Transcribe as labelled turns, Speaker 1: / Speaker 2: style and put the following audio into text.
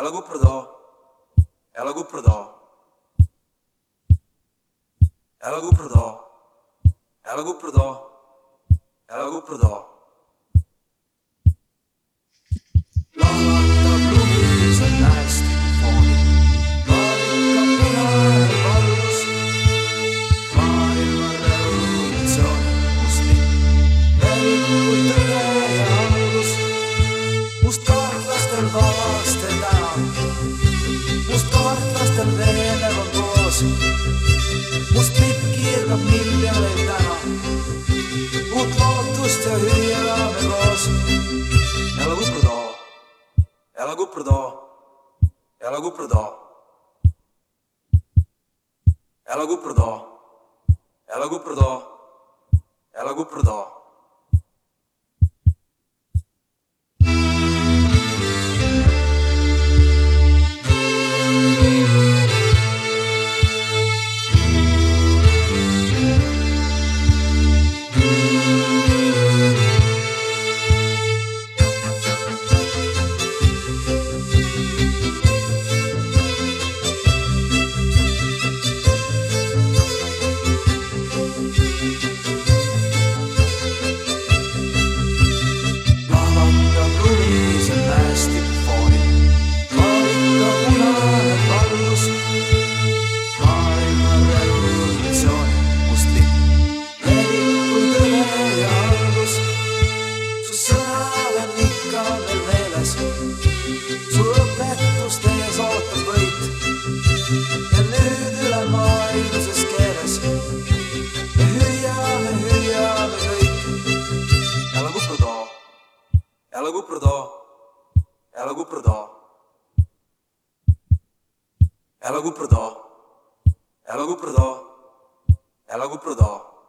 Speaker 1: Elagu Pradò, Elagu Pradò, Elagu Pradò, Elagu Pradò, Elagu Pradò. Lavata blumis on hästi foonil, vaanika punane valgus, maailma revolutsiooni mustlik, levib kui tõde ja algus, mustkaartlastel vabastada, mustkaartlastel veenev on koos, must lipp kiirgab miljoneid täna, uut lootust ja hüüame koos. Elagu Pradò, Elagu Pradò, Elagu Pradò, Elagu Pradò, Elagu Pradò, Elagu Pradò. Su õpetuste ees ootab võit ja nüüd üle maailmuses keeles me hüüame kõik. Elagu Pradò, Elagu Pradò, Elagu Pradò, Elagu Pradò, Elagu Pradò, Elagu Pradò.